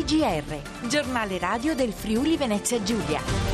TGR, giornale radio del Friuli Venezia Giulia.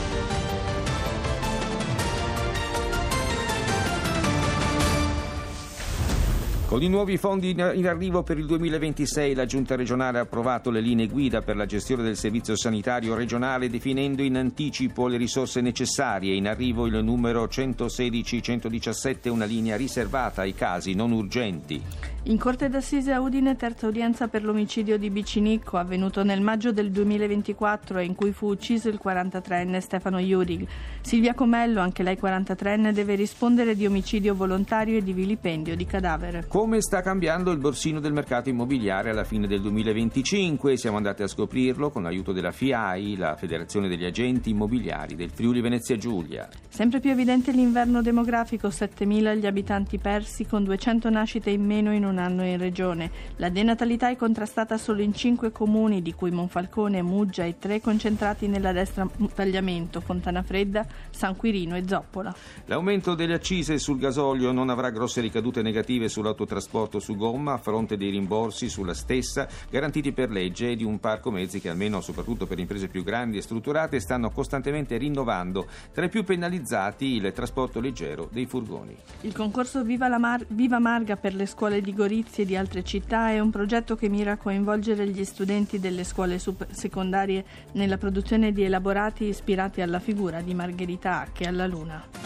Con i nuovi fondi in arrivo per il 2026, la Giunta regionale ha approvato le linee guida per la gestione del servizio sanitario regionale, definendo in anticipo le risorse necessarie. In arrivo il numero 116-117, una linea riservata ai casi non urgenti. In Corte d'Assise a Udine, terza udienza per l'omicidio di Bicinicco, avvenuto nel maggio del 2024 e in cui fu ucciso il 43enne Stefano Jurig. Silvia Comello, anche lei 43enne, deve rispondere di omicidio volontario e di vilipendio di cadavere. Come sta cambiando il borsino del mercato immobiliare alla fine del 2025? Siamo andati a scoprirlo con l'aiuto della FIAI, la Federazione degli Agenti Immobiliari del Friuli Venezia Giulia. Sempre più evidente l'inverno demografico, 7.000 gli abitanti persi, con 200 nascite in meno in un anno in regione. La denatalità è contrastata solo in 5 comuni, di cui Monfalcone, Muggia e 3 concentrati nella destra Tagliamento, Fontanafredda, San Quirino e Zoppola. L'aumento delle accise sul gasolio non avrà grosse ricadute negative sull'autotrasporto su gomma, a fronte dei rimborsi sulla stessa garantiti per legge e di un parco mezzi che, almeno soprattutto per imprese più grandi e strutturate, stanno costantemente rinnovando. Tra i più penalizzati il trasporto leggero dei furgoni. Il concorso Viva Marga per le scuole di Gorizia e di altre città è un progetto che mira a coinvolgere gli studenti delle scuole secondarie nella produzione di elaborati ispirati alla figura di Margherita Hack e alla Luna.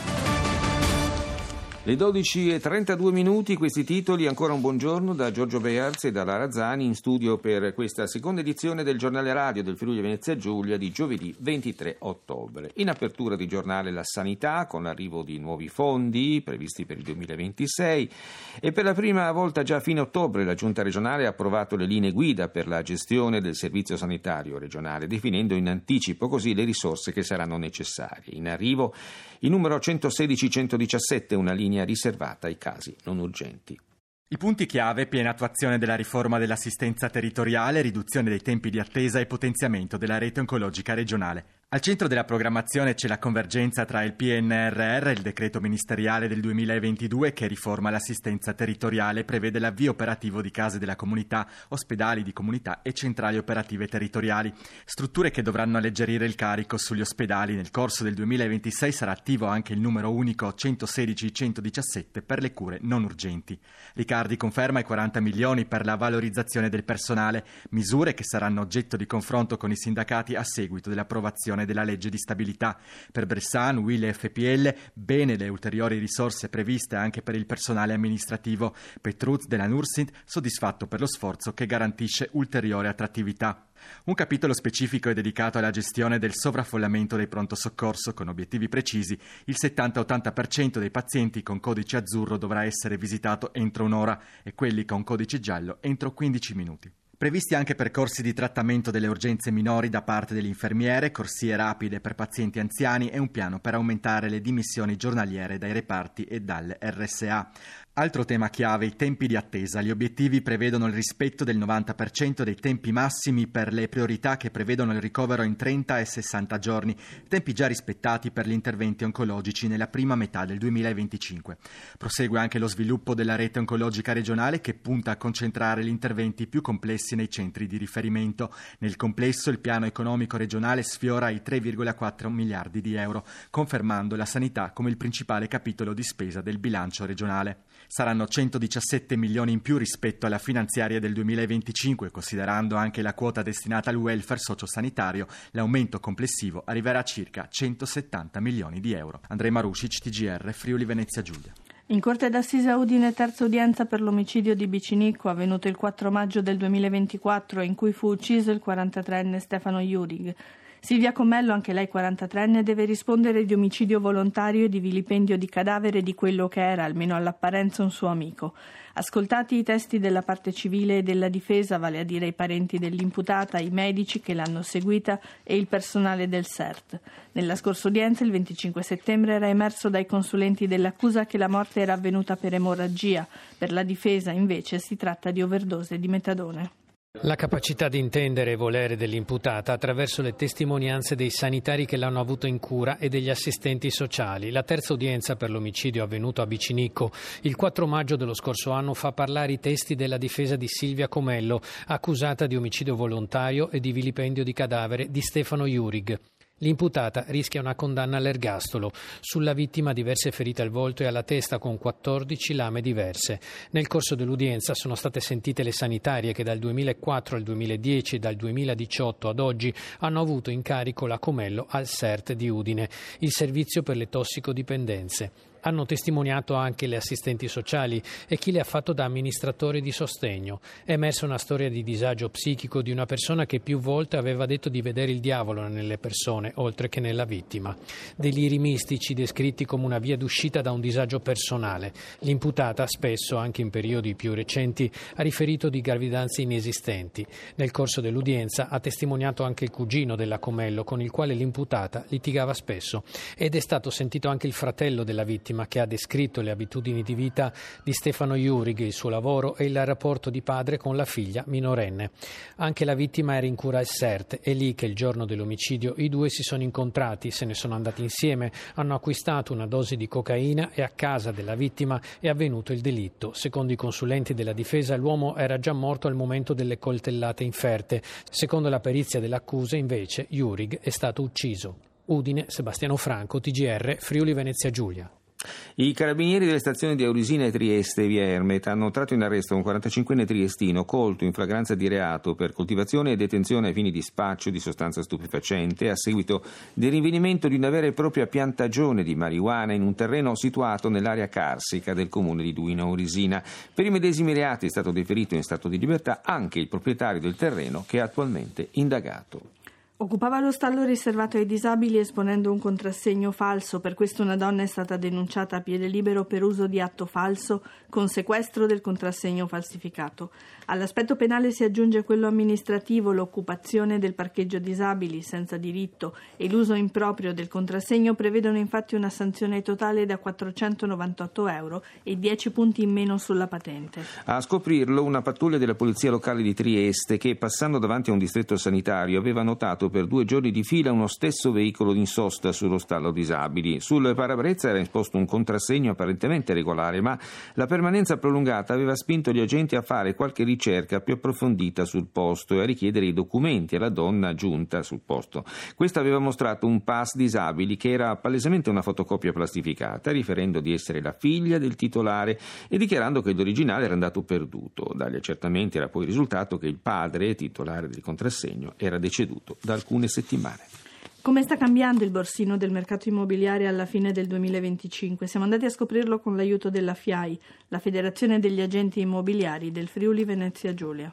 Le 12:32, questi titoli. Ancora un buongiorno da Giorgio Bearz e da Lara Zani in studio per questa seconda edizione del giornale radio del Friuli Venezia Giulia di giovedì 23 ottobre. In apertura di giornale la sanità, con l'arrivo di nuovi fondi previsti per il 2026, e per la prima volta già a fine ottobre la Giunta regionale ha approvato le linee guida per la gestione del servizio sanitario regionale, definendo in anticipo così le risorse che saranno necessarie. In arrivo il numero 116-117, una linea riservata ai casi non urgenti. I punti chiave: piena attuazione della riforma dell'assistenza territoriale, riduzione dei tempi di attesa e potenziamento della rete oncologica regionale. Al centro della programmazione c'è la convergenza tra il PNRR e il decreto ministeriale del 2022 che riforma l'assistenza territoriale e prevede l'avvio operativo di case della comunità, ospedali di comunità e centrali operative territoriali, strutture che dovranno alleggerire il carico sugli ospedali. Nel corso del 2026 sarà attivo anche il numero unico 116-117 per le cure non urgenti. Riccardi conferma i 40 milioni per la valorizzazione del personale, misure che saranno oggetto di confronto con i sindacati a seguito dell'approvazione della legge di stabilità. Per Bressan, UIL e FPL, bene le ulteriori risorse previste anche per il personale amministrativo. Petruz della Nursint, soddisfatto per lo sforzo che garantisce ulteriore attrattività. Un capitolo specifico è dedicato alla gestione del sovraffollamento dei pronto soccorso, con obiettivi precisi. Il 70-80% dei pazienti con codice azzurro dovrà essere visitato entro un'ora e quelli con codice giallo entro 15 minuti. Previsti anche percorsi di trattamento delle urgenze minori da parte delle infermiere, corsie rapide per pazienti anziani e un piano per aumentare le dimissioni giornaliere dai reparti e dalle RSA. Altro tema chiave: i tempi di attesa. Gli obiettivi prevedono il rispetto del 90% dei tempi massimi per le priorità che prevedono il ricovero in 30 e 60 giorni, tempi già rispettati per gli interventi oncologici nella prima metà del 2025. Prosegue anche lo sviluppo della rete oncologica regionale che punta a concentrare gli interventi più complessi nei centri di riferimento. Nel complesso il piano economico regionale sfiora i 3,4 miliardi di euro, confermando la sanità come il principale capitolo di spesa del bilancio regionale. Saranno 117 milioni in più rispetto alla finanziaria del 2025, considerando anche la quota destinata al welfare sociosanitario. L'aumento complessivo arriverà a circa 170 milioni di euro. Andrei Marusic, TGR, Friuli Venezia Giulia. In Corte d'Assise a Udine, terza udienza per l'omicidio di Bicinicco, avvenuto il 4 maggio del 2024 e in cui fu ucciso il 43enne Stefano Jurig. Silvia Comello, anche lei 43enne, deve rispondere di omicidio volontario e di vilipendio di cadavere di quello che era, almeno all'apparenza, un suo amico. Ascoltati i testi della parte civile e della difesa, vale a dire i parenti dell'imputata, i medici che l'hanno seguita e il personale del SERT. Nella scorsa udienza, il 25 settembre, era emerso dai consulenti dell'accusa che la morte era avvenuta per emorragia. Per la difesa, invece, si tratta di overdose di metadone. La capacità di intendere e volere dell'imputata attraverso le testimonianze dei sanitari che l'hanno avuto in cura e degli assistenti sociali. La terza udienza per l'omicidio avvenuto a Bicinicco il 4 maggio dello scorso anno fa parlare i testi della difesa di Silvia Comello, accusata di omicidio volontario e di vilipendio di cadavere di Stefano Jurig. L'imputata rischia una condanna all'ergastolo. Sulla vittima diverse ferite al volto e alla testa con 14 lame diverse. Nel corso dell'udienza sono state sentite le sanitarie che dal 2004 al 2010 e dal 2018 ad oggi hanno avuto in carico la Comello al SERT di Udine, il servizio per le tossicodipendenze. Hanno testimoniato anche le assistenti sociali e chi le ha fatto da amministratore di sostegno. È emersa una storia di disagio psichico di una persona che più volte aveva detto di vedere il diavolo nelle persone, oltre che nella vittima. Deliri mistici descritti come una via d'uscita da un disagio personale. L'imputata, spesso, anche in periodi più recenti, ha riferito di gravidanze inesistenti. Nel corso dell'udienza ha testimoniato anche il cugino della Comello, con il quale l'imputata litigava spesso. Ed è stato sentito anche il fratello della vittima, che ha descritto le abitudini di vita di Stefano Jurig, il suo lavoro e il rapporto di padre con la figlia minorenne. Anche la vittima era in cura al SERT, è lì che il giorno dell'omicidio i due si sono incontrati, se ne sono andati insieme, hanno acquistato una dose di cocaina e a casa della vittima è avvenuto il delitto. Secondo i consulenti della difesa l'uomo era già morto al momento delle coltellate inferte. Secondo la perizia dell'accusa invece Jurig è stato ucciso. Udine, Sebastiano Franco, TGR, Friuli Venezia Giulia. I carabinieri delle stazioni di Aurisina e Trieste, via Ermet, hanno tratto in arresto un 45enne triestino colto in flagranza di reato per coltivazione e detenzione ai fini di spaccio di sostanza stupefacente a seguito del rinvenimento di una vera e propria piantagione di marijuana in un terreno situato nell'area carsica del comune di Duino Aurisina. Per i medesimi reati è stato deferito in stato di libertà anche il proprietario del terreno, che è attualmente indagato. Occupava lo stallo riservato ai disabili esponendo un contrassegno falso. Per questo una donna è stata denunciata a piede libero per uso di atto falso con sequestro del contrassegno falsificato. All'aspetto penale si aggiunge quello amministrativo, l'occupazione del parcheggio disabili senza diritto e l'uso improprio del contrassegno prevedono infatti una sanzione totale da 498 euro e 10 punti in meno sulla patente. A scoprirlo una pattuglia della polizia locale di Trieste che, passando davanti a un distretto sanitario, aveva notato per 2 giorni di fila uno stesso veicolo in sosta sullo stallo disabili. Sul parabrezza era esposto un contrassegno apparentemente regolare, ma la permanenza prolungata aveva spinto gli agenti a fare qualche ricerca più approfondita sul posto e a richiedere i documenti alla donna giunta sul posto. Questa aveva mostrato un pass disabili che era palesemente una fotocopia plastificata, riferendo di essere la figlia del titolare e dichiarando che l'originale era andato perduto. Dagli accertamenti era poi risultato che il padre, titolare del contrassegno, era deceduto da alcune settimane. Come sta cambiando il borsino del mercato immobiliare alla fine del 2025? Siamo andati a scoprirlo con l'aiuto della FIAI, la Federazione degli Agenti Immobiliari del Friuli Venezia Giulia.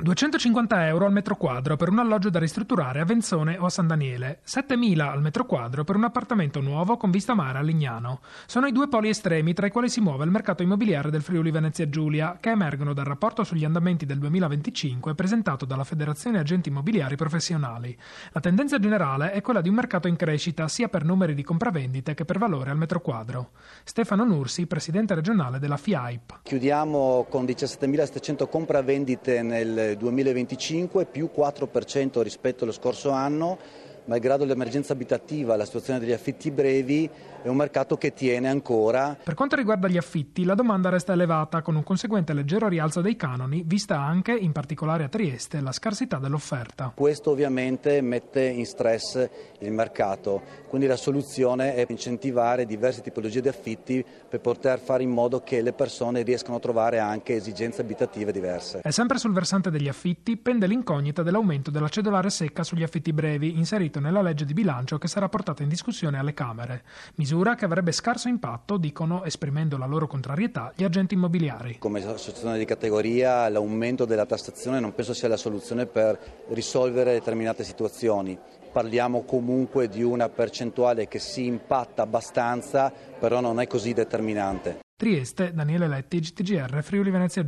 250 euro al metro quadro per un alloggio da ristrutturare a Venzone o a San Daniele, 7.000 al metro quadro per un appartamento nuovo con vista mare a Lignano. Sono i due poli estremi tra i quali si muove il mercato immobiliare del Friuli Venezia Giulia, che emergono dal rapporto sugli andamenti del 2025 presentato dalla Federazione Agenti Immobiliari Professionali. La tendenza generale è quella di un mercato in crescita sia per numeri di compravendite che per valore al metro quadro. Stefano Nursi, presidente regionale della FIAIP. Chiudiamo con 17.700 compravendite nel 2025, più 4% rispetto allo scorso anno. Malgrado l'emergenza abitativa, la situazione degli affitti brevi è un mercato che tiene ancora. Per quanto riguarda gli affitti, la domanda resta elevata con un conseguente leggero rialzo dei canoni, vista anche, in particolare a Trieste, la scarsità dell'offerta. Questo ovviamente mette in stress il mercato, quindi la soluzione è incentivare diverse tipologie di affitti per poter fare in modo che le persone riescano a trovare anche esigenze abitative diverse. E sempre sul versante degli affitti pende l'incognita dell'aumento della cedolare secca sugli affitti brevi, inserito nella legge di bilancio che sarà portata in discussione alle Camere. Misura che avrebbe scarso impatto, dicono, esprimendo la loro contrarietà, gli agenti immobiliari. Come associazione di categoria l'aumento della tassazione non penso sia la soluzione per risolvere determinate situazioni. Parliamo comunque di una percentuale che si impatta abbastanza, però non è così determinante. Trieste, Daniele Letti, TGR, Friuli Venezia Giulia.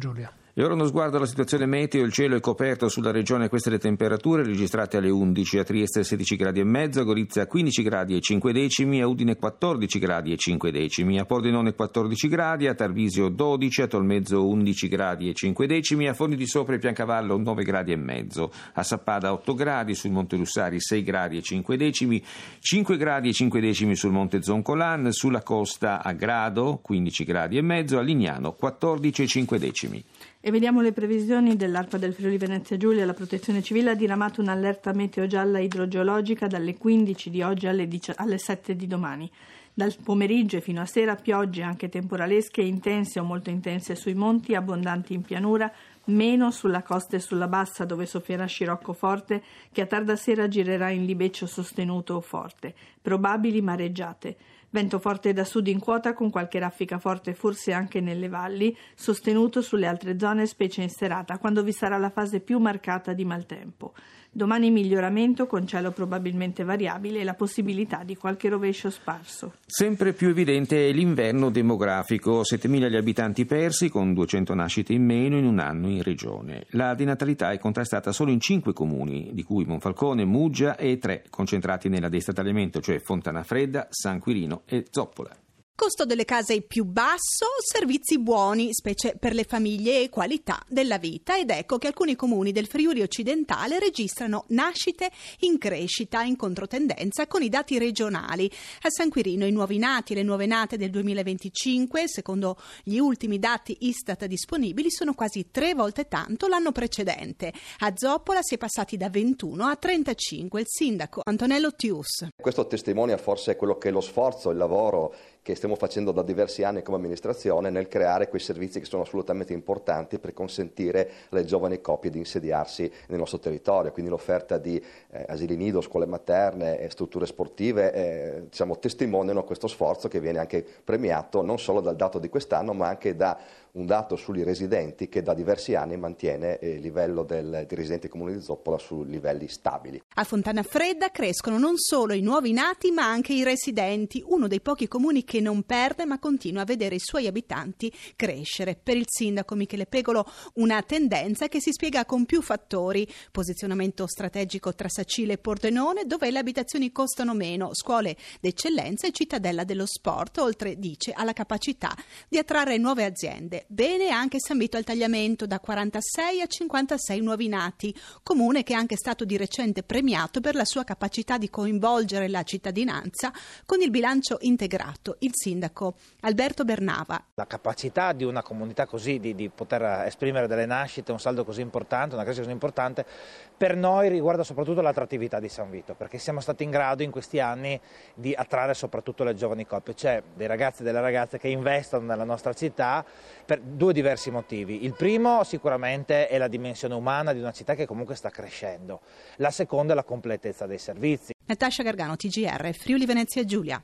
E ora uno sguardo alla situazione meteo. Il cielo è coperto sulla regione, queste le temperature registrate alle 11, a Trieste 16 gradi e mezzo, a Gorizia 15 gradi e 5 decimi, a Udine 14 gradi e 5 decimi, a Pordenone 14 gradi, a Tarvisio 12, a Tolmezzo 11 gradi e 5 decimi, a Forni di Sopra e Piancavallo 9 gradi e mezzo, a Sappada 8 gradi, sul Monte Russari 6 gradi e 5 decimi, 5 gradi e 5 decimi sul Monte Zoncolan, sulla costa a Grado 15 gradi e mezzo, a Lignano 14 e 5 decimi. E vediamo le previsioni dell'ARPA del Friuli Venezia Giulia. La Protezione Civile ha diramato un'allerta meteo gialla idrogeologica dalle 15 di oggi alle 7 di domani. Dal pomeriggio e fino a sera piogge anche temporalesche intense o molto intense sui monti, abbondanti in pianura, meno sulla costa e sulla bassa dove soffierà scirocco forte che a tarda sera girerà in libeccio sostenuto o forte. Probabili mareggiate. Vento forte da sud in quota con qualche raffica forte forse anche nelle valli, sostenuto sulle altre zone specie in serata quando vi sarà la fase più marcata di maltempo. Domani miglioramento con cielo probabilmente variabile e la possibilità di qualche rovescio sparso. Sempre più evidente è l'inverno demografico, 7.000 gli abitanti persi con 200 nascite in meno in un anno in regione. La denatalità è contrastata solo in 5 comuni, di cui Monfalcone, Muggia e 3 concentrati nella destra tagliamento, cioè Fontana Fredda, San Quirino e Zoppola. Costo delle case più basso, servizi buoni, specie per le famiglie e qualità della vita. Ed ecco che alcuni comuni del Friuli occidentale registrano nascite in crescita, in controtendenza con i dati regionali. A San Quirino i nuovi nati e le nuove nate del 2025, secondo gli ultimi dati Istat disponibili, sono quasi 3 volte tanto l'anno precedente. A Zoppola si è passati da 21 a 35. Il sindaco Antonello Tius. Questo testimonia forse quello che è lo sforzo, il lavoro che stiamo facendo da diversi anni come amministrazione nel creare quei servizi che sono assolutamente importanti per consentire alle giovani coppie di insediarsi nel nostro territorio. Quindi l'offerta di asili nido, scuole materne e strutture sportive testimoniano questo sforzo che viene anche premiato non solo dal dato di quest'anno ma anche da un dato sugli residenti che da diversi anni mantiene il livello dei residenti comuni di Zoppola su livelli stabili. A Fontana Fredda crescono non solo i nuovi nati ma anche i residenti, uno dei pochi comuni che non perde ma continua a vedere i suoi abitanti crescere. Per il sindaco Michele Pegolo una tendenza che si spiega con più fattori: posizionamento strategico tra Sacile e Pordenone, dove le abitazioni costano meno, scuole d'eccellenza e cittadella dello sport, oltre, dice, alla capacità di attrarre nuove aziende. Bene anche San Vito al Tagliamento, da 46 a 56 nuovi nati, comune che è anche stato di recente premiato per la sua capacità di coinvolgere la cittadinanza con il bilancio integrato. Il sindaco Alberto Bernava. La capacità di una comunità così di poter esprimere delle nascite, un saldo così importante, una crescita così importante, per noi riguarda soprattutto l'attrattività di San Vito, perché siamo stati in grado in questi anni di attrarre soprattutto le giovani coppie, cioè dei ragazzi e delle ragazze che investono nella nostra città per 2 diversi motivi. Il primo sicuramente è la dimensione umana di una città che comunque sta crescendo, la seconda è la completezza dei servizi. Natascia Gargano, TGR, Friuli Venezia Giulia.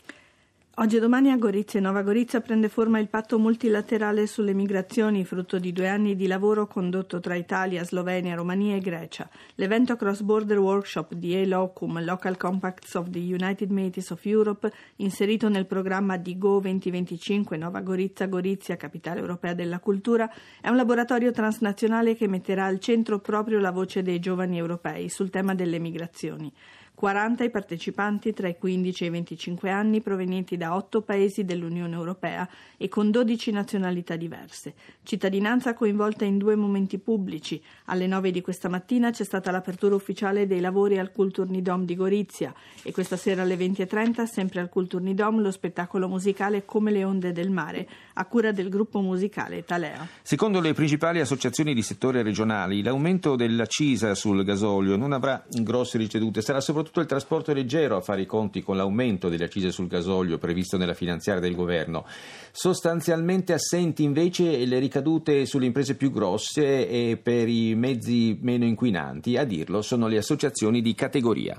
Oggi e domani a Gorizia e Nova Gorizia prende forma il patto multilaterale sulle migrazioni, frutto di 2 anni di lavoro condotto tra Italia, Slovenia, Romania e Grecia. L'evento Cross Border Workshop di ELOCUM, Local Compacts of the United Metis of Europe, inserito nel programma di Go 2025 Nova Gorizia, capitale europea della cultura, è un laboratorio transnazionale che metterà al centro proprio la voce dei giovani europei sul tema delle migrazioni. 40 i partecipanti tra i 15 e i 25 anni, provenienti da 8 paesi dell'Unione Europea e con 12 nazionalità diverse. Cittadinanza coinvolta in 2 momenti pubblici. Alle 9 di questa mattina c'è stata l'apertura ufficiale dei lavori al Kulturnidom di Gorizia e questa sera alle 20:30, sempre al Kulturnidom, lo spettacolo musicale Come le onde del mare, a cura del gruppo musicale Talea. Secondo le principali associazioni di settore regionali, l'aumento dell'accisa sul gasolio non avrà grosse ricadute, sarà soprattutto il trasporto leggero a fare i conti con l'aumento delle accise sul gasolio previsto nella finanziaria del governo. Sostanzialmente assenti invece le ricadute sulle imprese più grosse e per i mezzi meno inquinanti. A dirlo sono le associazioni di categoria.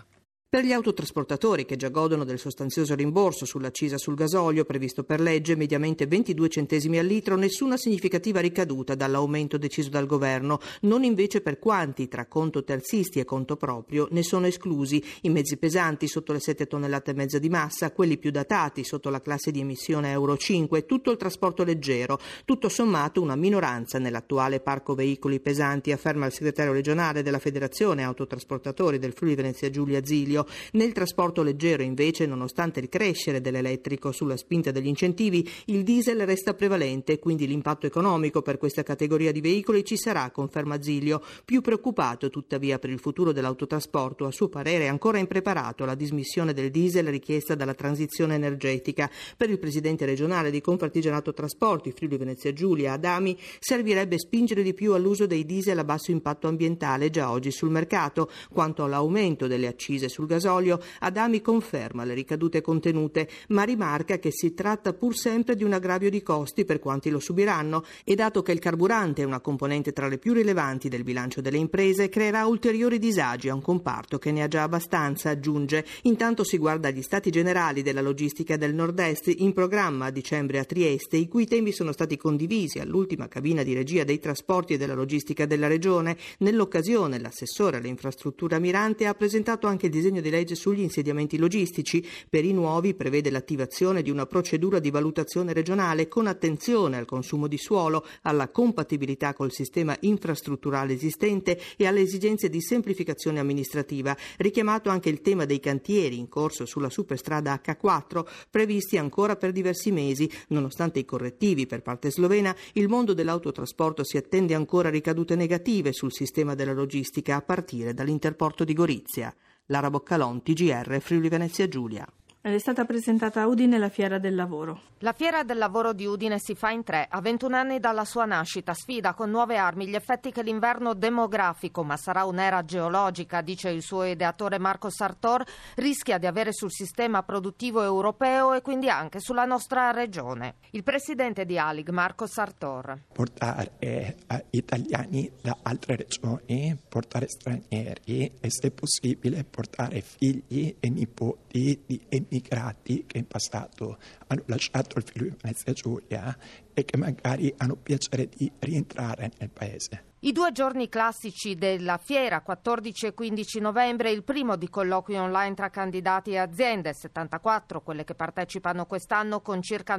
Per gli autotrasportatori che già godono del sostanzioso rimborso sull'accisa sul gasolio previsto per legge, mediamente 22 centesimi al litro, nessuna significativa ricaduta dall'aumento deciso dal governo, non invece per quanti, tra conto terzisti e conto proprio, ne sono esclusi: i mezzi pesanti sotto le 7 tonnellate e mezza di massa, quelli più datati sotto la classe di emissione Euro 5, tutto il trasporto leggero. Tutto sommato una minoranza nell'attuale parco veicoli pesanti, afferma il segretario regionale della Federazione Autotrasportatori del Friuli Venezia Giulia Zilio. Nel trasporto leggero invece, nonostante il crescere dell'elettrico sulla spinta degli incentivi, il diesel resta prevalente, quindi l'impatto economico per questa categoria di veicoli ci sarà, conferma Zilio. Più preoccupato tuttavia per il futuro dell'autotrasporto, a suo parere è ancora impreparato alla dismissione del diesel richiesta dalla transizione energetica. Per il presidente regionale di Confartigianato Trasporti Friuli Venezia Giulia, Adami, servirebbe spingere di più all'uso dei diesel a basso impatto ambientale già oggi sul mercato. Quanto all'aumento delle accise sul gasolio, Adami conferma le ricadute contenute, ma rimarca che si tratta pur sempre di un aggravio di costi per quanti lo subiranno, e dato che il carburante è una componente tra le più rilevanti del bilancio delle imprese, creerà ulteriori disagi a un comparto che ne ha già abbastanza, aggiunge. Intanto si guarda agli stati generali della logistica del nord-est in programma a dicembre a Trieste, i cui temi sono stati condivisi all'ultima cabina di regia dei trasporti e della logistica della regione. Nell'occasione l'assessore alle infrastrutture Amirante ha presentato anche il disegno di legge sugli insediamenti logistici. Per i nuovi prevede l'attivazione di una procedura di valutazione regionale con attenzione al consumo di suolo, alla compatibilità col sistema infrastrutturale esistente e alle esigenze di semplificazione amministrativa. Richiamato anche il tema dei cantieri in corso sulla superstrada H4, previsti ancora per diversi mesi. Nonostante i correttivi per parte slovena, il mondo dell'autotrasporto si attende ancora ricadute negative sul sistema della logistica a partire dall'interporto di Gorizia. Lara Boccalon, TGR, Friuli Venezia Giulia. Ed è stata presentata a Udine la Fiera del Lavoro. La Fiera del Lavoro di Udine si fa in 3. A 21 anni dalla sua nascita, sfida con nuove armi gli effetti che l'inverno demografico, ma sarà un'era geologica, dice il suo ideatore Marco Sartor, rischia di avere sul sistema produttivo europeo e quindi anche sulla nostra regione. Il presidente di ALIG, Marco Sartor. Portare italiani da altre regioni, portare stranieri e, se possibile, portare figli e nipoti di immigrati che in passato hanno lasciato il Friuli Venezia Giulia e che magari hanno piacere di rientrare nel paese. I 2 giorni classici della fiera, 14 e 15 novembre, il primo di colloqui online tra candidati e aziende, 74 quelle che partecipano quest'anno con circa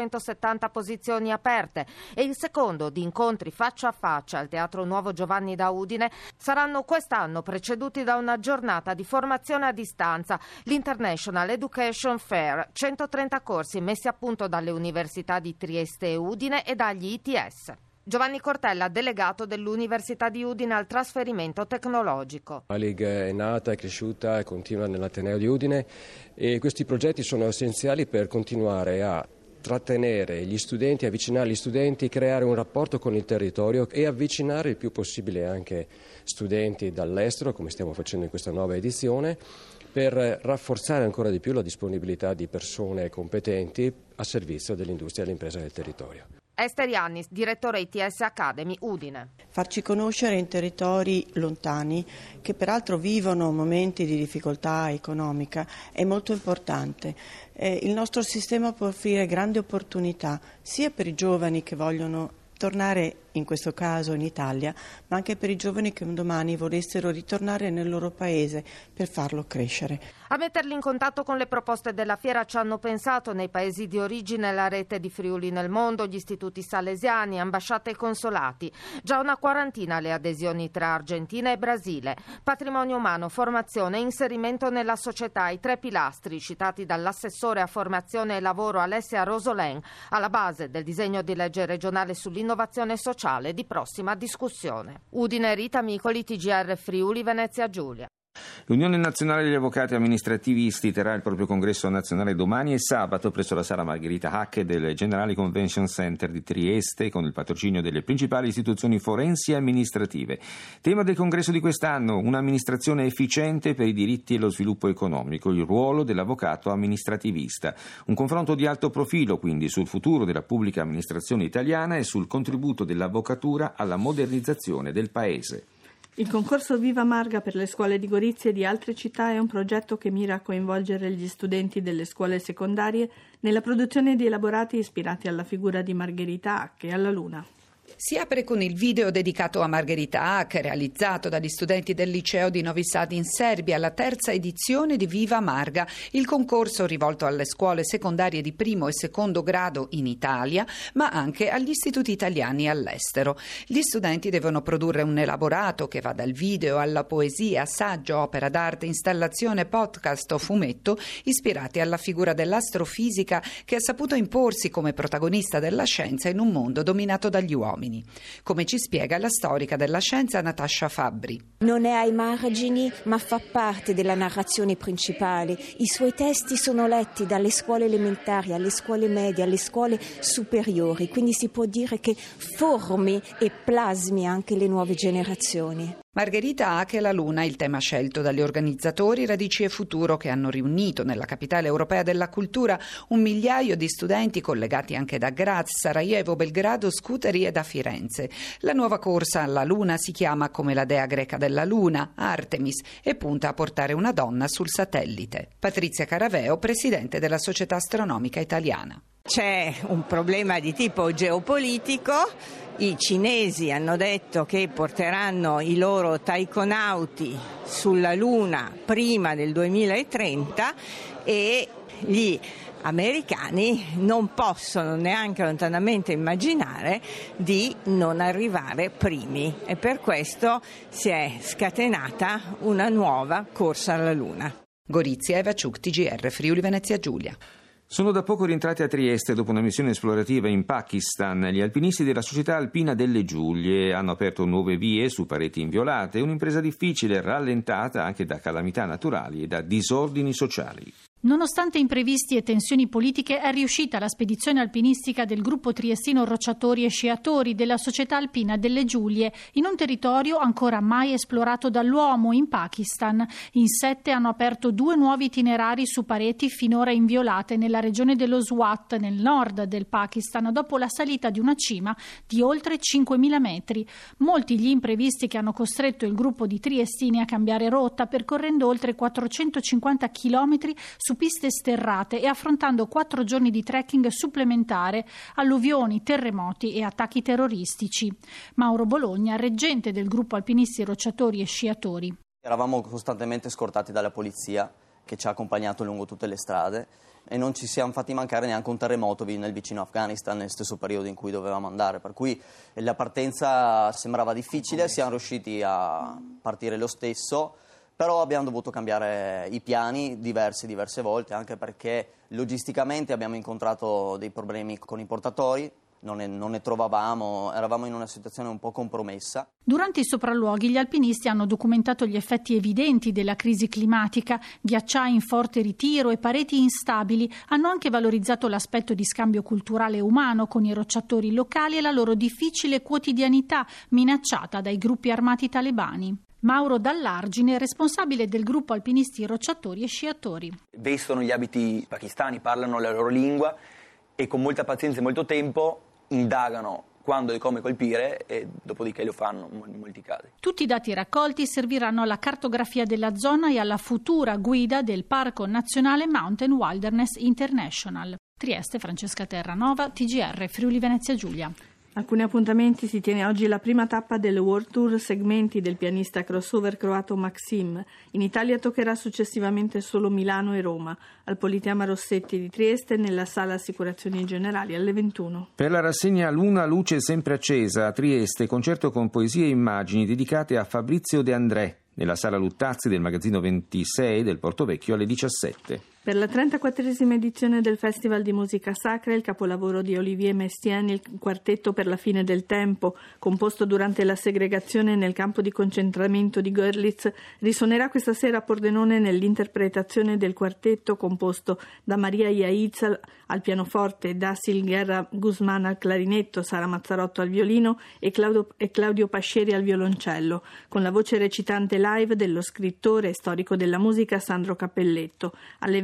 970 posizioni aperte, e il secondo di incontri faccia a faccia al Teatro Nuovo Giovanni da Udine saranno quest'anno preceduti da una giornata di formazione a distanza, l'International Education Fair, 130 corsi messi a punto dalle università di Trieste e Udine e dagli ITS. Giovanni Cortella, delegato dell'Università di Udine al trasferimento tecnologico. ALIG è nata, è cresciuta e continua nell'Ateneo di Udine, e questi progetti sono essenziali per continuare a trattenere gli studenti, avvicinare gli studenti, creare un rapporto con il territorio e avvicinare il più possibile anche studenti dall'estero, come stiamo facendo in questa nuova edizione, per rafforzare ancora di più la disponibilità di persone competenti a servizio dell'industria e dell'impresa del territorio. Ester Iannis, direttore ITS Academy, Udine. Farci conoscere in territori lontani, che peraltro vivono momenti di difficoltà economica, è molto importante. Il nostro sistema può offrire grandi opportunità sia per i giovani che vogliono tornare in questo caso in Italia, ma anche per i giovani che un domani volessero ritornare nel loro paese per farlo crescere. A metterli in contatto con le proposte della fiera ci hanno pensato nei paesi di origine la rete di Friuli nel mondo, gli istituti salesiani, ambasciate e consolati. Già una quarantina le adesioni tra Argentina e Brasile. Patrimonio umano, formazione e inserimento nella società, i 3 pilastri citati dall'assessore a formazione e lavoro Alessia Rosolin, alla base del disegno di legge regionale sull'innovazione sociale di prossima discussione. Udine, Rita Micoli, TGR Friuli Venezia Giulia. L'Unione Nazionale degli Avvocati Amministrativisti terrà il proprio congresso nazionale domani e sabato presso la sala Margherita Hack del Generali Convention Center di Trieste, con il patrocinio delle principali istituzioni forensi e amministrative. Tema del congresso di quest'anno: un'amministrazione efficiente per i diritti e lo sviluppo economico, il ruolo dell'avvocato amministrativista. Un confronto di alto profilo quindi sul futuro della pubblica amministrazione italiana e sul contributo dell'avvocatura alla modernizzazione del paese. Il concorso Viva Marga per le scuole di Gorizia e di altre città è un progetto che mira a coinvolgere gli studenti delle scuole secondarie nella produzione di elaborati ispirati alla figura di Margherita Hack e alla Luna. Si apre con il video dedicato a Margherita Hack, realizzato dagli studenti del liceo di Novi Sad in Serbia, la terza edizione di Viva Marga, il concorso rivolto alle scuole secondarie di primo e secondo grado in Italia, ma anche agli istituti italiani all'estero. Gli studenti devono produrre un elaborato che va dal video alla poesia, saggio, opera d'arte, installazione, podcast o fumetto, ispirati alla figura dell'astrofisica che ha saputo imporsi come protagonista della scienza in un mondo dominato dagli uomini. Come ci spiega la storica della scienza Natascia Fabbri. Non è ai margini, ma fa parte della narrazione principale. I suoi testi sono letti dalle scuole elementari, alle scuole medie, alle scuole superiori, quindi si può dire che formi e plasmi anche le nuove generazioni. Margherita Hack e la Luna, il tema scelto dagli organizzatori Radici e Futuro, che hanno riunito nella capitale europea della cultura 1 migliaio di studenti collegati anche da Graz, Sarajevo, Belgrado, Scuteri e da Firenze. La nuova corsa alla Luna si chiama come la dea greca della Luna, Artemis, e punta a portare una donna sul satellite. Patrizia Caraveo, presidente della Società Astronomica Italiana. C'è un problema di tipo geopolitico. I cinesi hanno detto che porteranno i loro taikonauti sulla Luna prima del 2030 e gli americani non possono neanche lontanamente immaginare di non arrivare primi e per questo si è scatenata una nuova corsa alla Luna. Gorizia, Eva Ciuc, TGR, Friuli Venezia Giulia. Sono da poco rientrati a Trieste dopo una missione esplorativa in Pakistan. Gli alpinisti della Società Alpina delle Giulie hanno aperto nuove vie su pareti inviolate, un'impresa difficile, rallentata anche da calamità naturali e da disordini sociali. Nonostante imprevisti e tensioni politiche, è riuscita la spedizione alpinistica del gruppo triestino Rocciatori e Sciatori della Società Alpina delle Giulie in un territorio ancora mai esplorato dall'uomo, in Pakistan. In 7 hanno aperto 2 nuovi itinerari su pareti finora inviolate nella regione dello Swat, nel nord del Pakistan, dopo la salita di una cima di oltre 5.000 metri. Molti gli imprevisti che hanno costretto il gruppo di triestini a cambiare rotta, percorrendo oltre 450 chilometri su piste sterrate e affrontando 4 giorni di trekking supplementare, alluvioni, terremoti e attacchi terroristici. Mauro Bologna, reggente del gruppo alpinisti Rocciatori e Sciatori. Eravamo costantemente scortati dalla polizia che ci ha accompagnato lungo tutte le strade e non ci siamo fatti mancare neanche un terremoto nel vicino Afghanistan nel stesso periodo in cui dovevamo andare, per cui la partenza sembrava difficile, siamo riusciti a partire lo stesso. Però abbiamo dovuto cambiare i piani diverse volte, anche perché logisticamente abbiamo incontrato dei problemi con i portatori, non ne trovavamo, eravamo in una situazione un po' compromessa. Durante i sopralluoghi gli alpinisti hanno documentato gli effetti evidenti della crisi climatica, ghiacciai in forte ritiro e pareti instabili. Hanno anche valorizzato l'aspetto di scambio culturale umano con i rocciatori locali e la loro difficile quotidianità minacciata dai gruppi armati talebani. Mauro Dall'Argine, responsabile del gruppo alpinisti Rocciatori e Sciatori. Vestono gli abiti pakistani, parlano la loro lingua e con molta pazienza e molto tempo indagano quando e come colpire e dopodiché lo fanno in molti casi. Tutti i dati raccolti serviranno alla cartografia della zona e alla futura guida del Parco Nazionale Mountain Wilderness International. Trieste, Francesca Terranova, TGR, Friuli Venezia Giulia. Alcuni appuntamenti: si tiene oggi la prima tappa del World Tour Segmenti del pianista crossover croato Maxim. In Italia toccherà successivamente solo Milano e Roma, al Politeama Rossetti di Trieste, nella Sala Assicurazioni Generali alle 21. Per la rassegna Luna luce sempre accesa a Trieste, concerto con poesie e immagini dedicate a Fabrizio De André, nella Sala Luttazzi del magazzino 26 del Portovecchio alle 17. Per la 34esima edizione del Festival di Musica Sacra, il capolavoro di Olivier Mestienne, il quartetto per la fine del tempo, composto durante la segregazione nel campo di concentramento di Görlitz, risuonerà questa sera a Pordenone nell'interpretazione del quartetto composto da Maria Iaiz al pianoforte, Dasil Guerra Guzman al clarinetto, Sara Mazzarotto al violino e Claudio Pascieri al violoncello, con la voce recitante live dello scrittore e storico della musica Sandro Cappelletto. Alle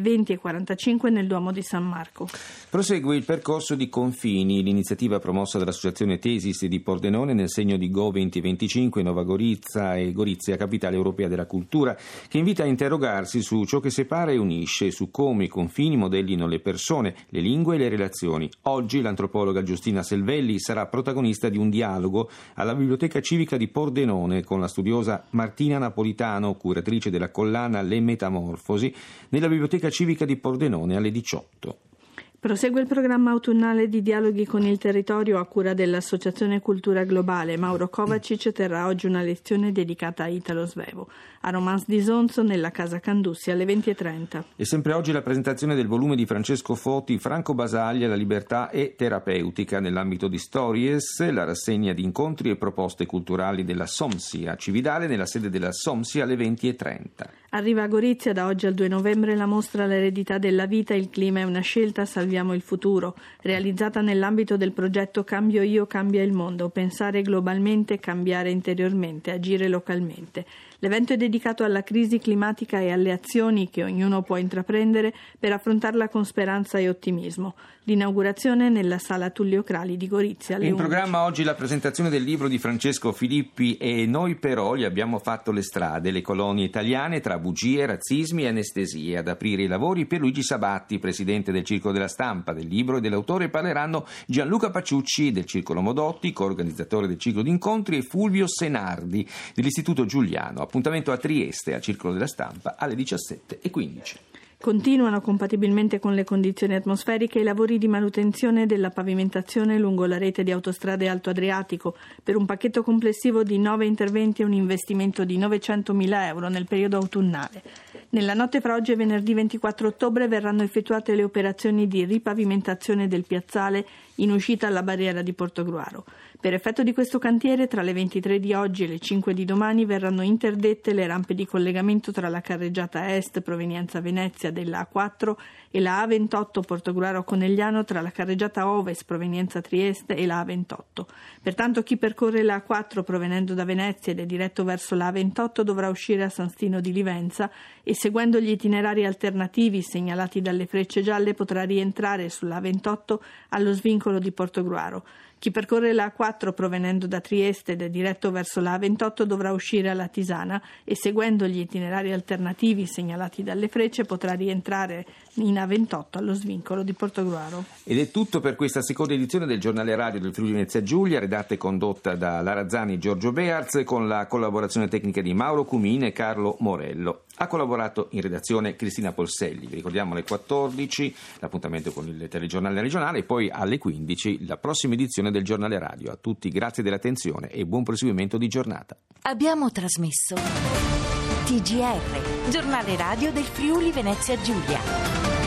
20:45 nel Duomo di San Marco. Prosegue il percorso di Confini, l'iniziativa promossa dall'associazione Tesis di Pordenone nel segno di Go 2025 Nova Gorizia e Gorizia, capitale europea della cultura, che invita a interrogarsi su ciò che separa e unisce, su come i confini modellino le persone, le lingue e le relazioni. Oggi l'antropologa Giustina Selvelli sarà protagonista di un dialogo alla Biblioteca Civica di Pordenone con la studiosa Martina Napolitano, curatrice della collana Le Metamorfosi, nella Biblioteca Civica di Pordenone alle 18. Prosegue il programma autunnale di dialoghi con il territorio a cura dell'Associazione Cultura Globale. Mauro Kovacic terrà oggi una lezione dedicata a Italo Svevo. A Romance di Sonzo nella Casa Candussi alle 20:30. E sempre oggi la presentazione del volume di Francesco Foti, Franco Basaglia, La libertà è terapeutica. Nell'ambito di Stories, la rassegna di incontri e proposte culturali della SOMSI a Cividale nella sede della SOMSI alle 20:30. Arriva a Gorizia da oggi al 2 novembre la mostra L'eredità della vita, il clima è una scelta, salviamo il futuro, realizzata nell'ambito del progetto Cambio io, cambia il mondo, pensare globalmente, cambiare interiormente, agire localmente. L'evento è dedicato alla crisi climatica e alle azioni che ognuno può intraprendere per affrontarla con speranza e ottimismo. L'inaugurazione nella sala Tullio Crali di Gorizia alle 11. In programma oggi la presentazione del libro di Francesco Filippi e Noi però gli abbiamo fatto le strade, le colonie italiane tra bugie, razzismi e anestesie. Ad aprire i lavori Pierluigi Sabatti, presidente del Circolo della Stampa del libro e dell'autore, parleranno Gianluca Paciucci del Circolo Modotti, coorganizzatore del ciclo di incontri, e Fulvio Senardi dell'Istituto Giuliano. Appuntamento a Trieste al Circolo della Stampa alle 17:15. Continuano, compatibilmente con le condizioni atmosferiche, i lavori di manutenzione della pavimentazione lungo la rete di autostrade Alto Adriatico per un pacchetto complessivo di 9 interventi e un investimento di 900.000 euro nel periodo autunnale. Nella notte fra oggi e venerdì 24 ottobre verranno effettuate le operazioni di ripavimentazione del piazzale in uscita alla barriera di Portogruaro. Per effetto di questo cantiere, tra le 23 di oggi e le 5 di domani verranno interdette le rampe di collegamento tra la carreggiata est provenienza Venezia della A4 e la A28 Portogruaro-Conegliano tra la carreggiata ovest provenienza Trieste e la A28. Pertanto chi percorre la A4 provenendo da Venezia ed è diretto verso la A28 dovrà uscire a San Stino di Livenza e, seguendo gli itinerari alternativi segnalati dalle frecce gialle, potrà rientrare sulla A28 allo svincolo di Portogruaro. Chi percorre la A4 provenendo da Trieste ed è diretto verso la A28 dovrà uscire alla Tisana e, seguendo gli itinerari alternativi segnalati dalle frecce, potrà rientrare in A28 allo svincolo di Portogruaro. Ed è tutto per questa seconda edizione del giornale radio del Friuli Venezia Giulia, redatta e condotta da Lara Zani e Giorgio Bearz, con la collaborazione tecnica di Mauro Cumini e Carlo Morello. Ha collaborato in redazione Cristina Polselli. Vi ricordiamo alle 14 l'appuntamento con il telegiornale regionale e poi alle 15 la prossima edizione del giornale radio. A tutti grazie dell'attenzione e buon proseguimento di giornata. Abbiamo trasmesso TGR, giornale radio del Friuli Venezia Giulia.